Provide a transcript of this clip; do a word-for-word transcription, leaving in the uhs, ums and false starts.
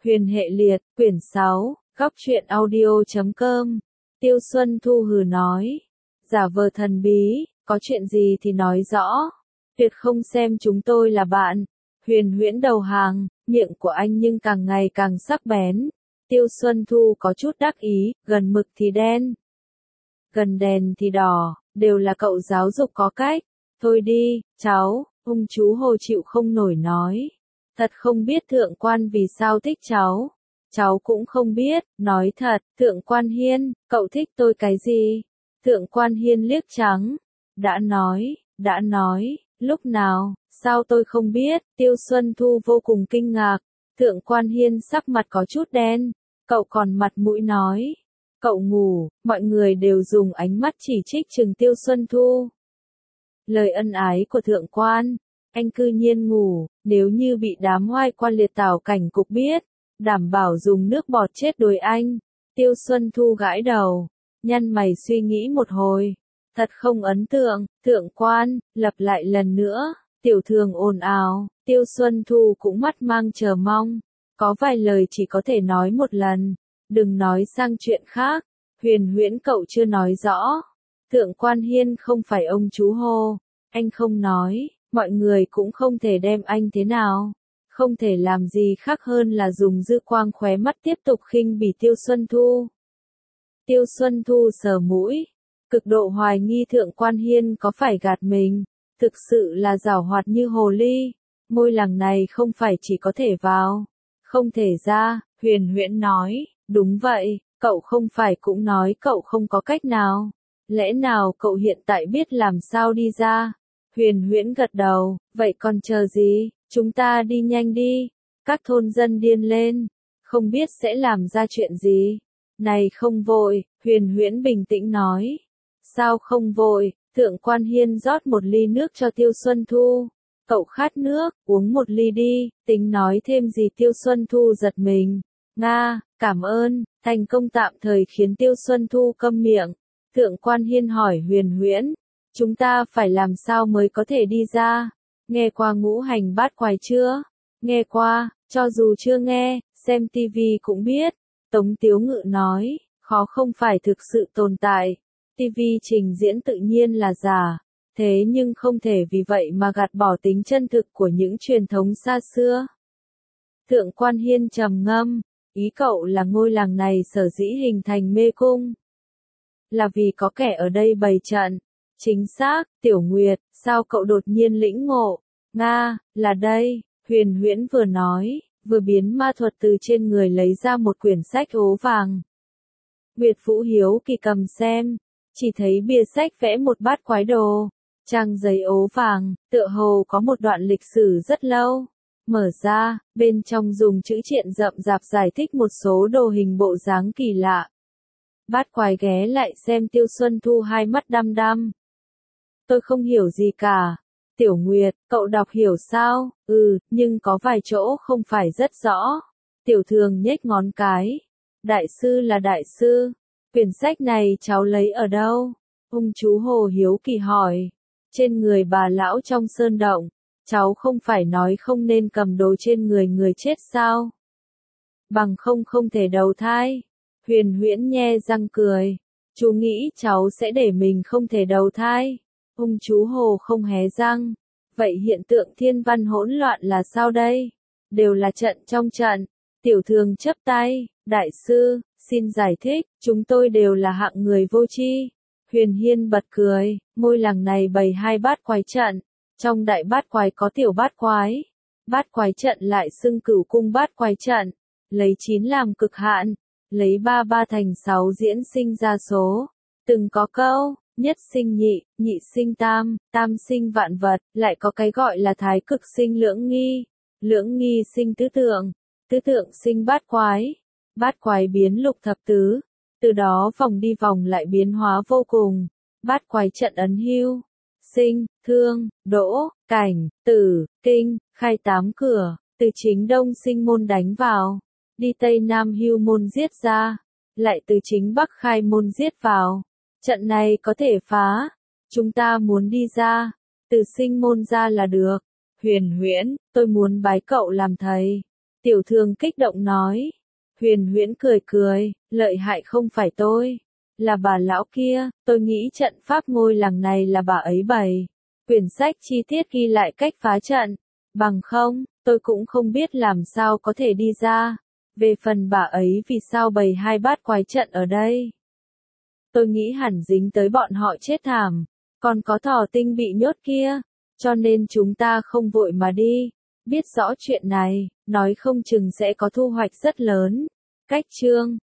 Huyền hệ liệt, quyển sáu, góc truyện audio chấm com. Tiêu Xuân Thu hừ nói. Giả vờ thần bí, có chuyện gì thì nói rõ. Tuyệt không xem chúng tôi là bạn. Huyền huyễn đầu hàng, miệng của anh nhưng càng ngày càng sắc bén. Tiêu Xuân Thu có chút đắc ý, gần mực thì đen, gần đèn thì đỏ, đều là cậu giáo dục có cách. Thôi đi, cháu, ông chú Hồ chịu không nổi nói. Thật không biết thượng quan vì sao thích cháu. Cháu cũng không biết, nói thật, thượng quan Hiên, cậu thích tôi cái gì? Thượng quan Hiên liếc trắng. Đã nói, đã nói, lúc nào, sao tôi không biết? Tiêu Xuân Thu vô cùng kinh ngạc. Thượng quan Hiên sắc mặt có chút đen. Cậu còn mặt mũi nói. Cậu ngủ, mọi người đều dùng ánh mắt chỉ trích chừng Tiêu Xuân Thu. Lời ân ái của thượng quan, anh cư nhiên ngủ, nếu như bị đám hoai quan liệt tảo cảnh cục biết, đảm bảo dùng nước bọt chết đuổi anh. Tiêu Xuân Thu gãi đầu, nhăn mày suy nghĩ một hồi, thật không ấn tượng. Thượng quan, lặp lại lần nữa. Tiểu Thường ồn ào. Tiêu Xuân Thu cũng mắt mang chờ mong, có vài lời chỉ có thể nói một lần, đừng nói sang chuyện khác. Huyền huyễn cậu chưa nói rõ. Thượng quan Hiên không phải ông chú Hồ, anh không nói, mọi người cũng không thể đem anh thế nào. Không thể làm gì khác hơn là dùng dư quang khóe mắt tiếp tục khinh bỉ Tiêu Xuân Thu. Tiêu Xuân Thu sờ mũi, cực độ hoài nghi thượng quan Hiên có phải gạt mình, thực sự là giảo hoạt như hồ ly. Môi lằng này không phải chỉ có thể vào, không thể ra. Huyền huyễn nói, đúng vậy, cậu không phải cũng nói cậu không có cách nào. Lẽ nào cậu hiện tại biết làm sao đi ra? Huyền huyễn gật đầu, vậy còn chờ gì, chúng ta đi nhanh đi. Các thôn dân điên lên, không biết sẽ làm ra chuyện gì. Này không vội, huyền huyễn bình tĩnh nói. Sao không vội? Thượng quan Hiên rót một ly nước cho Tiêu Xuân Thu. Cậu khát nước, uống một ly đi. Tính nói thêm gì Tiêu Xuân Thu giật mình. Nga, cảm ơn. Thành công tạm thời khiến Tiêu Xuân Thu câm miệng. Thượng quan Hiên hỏi huyền huyễn, chúng ta phải làm sao mới có thể đi ra? Nghe qua ngũ hành bát quái chưa? Nghe qua, cho dù chưa nghe, xem tivi cũng biết. Tống Tiếu Ngự nói, khó không phải thực sự tồn tại. Tivi trình diễn tự nhiên là giả, thế nhưng không thể vì vậy mà gạt bỏ tính chân thực của những truyền thống xa xưa. Thượng quan Hiên trầm ngâm, ý cậu là ngôi làng này sở dĩ hình thành mê cung, là vì có kẻ ở đây bày trận. Chính xác. Tiểu Nguyệt, sao cậu đột nhiên lĩnh ngộ? Nga, là đây. Huyền huyễn vừa nói, vừa biến ma thuật từ trên người lấy ra một quyển sách ố vàng. Nguyệt Vũ hiếu kỳ cầm xem, chỉ thấy bìa sách vẽ một bát quái đồ. Trang giấy ố vàng, tựa hồ có một đoạn lịch sử rất lâu. Mở ra, bên trong dùng chữ triện rậm rạp giải thích một số đồ hình bộ dáng kỳ lạ. Bát quái ghé lại xem Tiêu Xuân Thu hai mắt đăm đăm. Tôi không hiểu gì cả. Tiểu Nguyệt, cậu đọc hiểu sao? Ừ, nhưng có vài chỗ không phải rất rõ. Tiểu Thường nhếch ngón cái. Đại sư là đại sư. Quyển sách này cháu lấy ở đâu? Ông chú Hồ hiếu kỳ hỏi. Trên người bà lão trong sơn động. Cháu không phải nói không nên cầm đồ trên người người chết sao? Bằng không không thể đầu thai. Huyền huyễn nhe răng cười. Chú nghĩ cháu sẽ để mình không thể đầu thai. Ông chú Hồ không hé răng. Vậy hiện tượng thiên văn hỗn loạn là sao đây? Đều là trận trong trận. Tiểu Thường chấp tay. Đại sư, xin giải thích, chúng tôi đều là hạng người vô tri. Huyền Hiên bật cười, ngôi làng này bày hai bát quái trận. Trong đại bát quái có tiểu bát quái. Bát quái trận lại xưng cửu cung bát quái trận. Lấy chín làm cực hạn. Lấy ba ba thành sáu diễn sinh ra số. Từng có câu, nhất sinh nhị, nhị sinh tam, tam sinh vạn vật, lại có cái gọi là thái cực sinh lưỡng nghi. Lưỡng nghi sinh tứ tượng, tứ tượng sinh bát quái. Bát quái biến lục thập tứ, từ đó vòng đi vòng lại biến hóa vô cùng. Bát quái trận ấn hưu, sinh, thương, đỗ, cảnh, tử, kinh, khai tám cửa, từ chính đông sinh môn đánh vào. Đi Tây Nam hưu môn giết ra, lại từ chính Bắc khai môn giết vào. Trận này có thể phá, chúng ta muốn đi ra, từ sinh môn ra là được. Huyền huyễn, tôi muốn bái cậu làm thầy. Tiểu Thương kích động nói. Huyền Huyễn cười cười, lợi hại không phải tôi, là bà lão kia, tôi nghĩ trận pháp ngôi làng này là bà ấy bày. Quyển sách chi tiết ghi lại cách phá trận, bằng không, tôi cũng không biết làm sao có thể đi ra. Về phần bà ấy vì sao bày hai bát quái trận ở đây. Tôi nghĩ hẳn dính tới bọn họ chết thảm, còn có thỏ tinh bị nhốt kia, cho nên chúng ta không vội mà đi. Biết rõ chuyện này, nói không chừng sẽ có thu hoạch rất lớn. Cách chương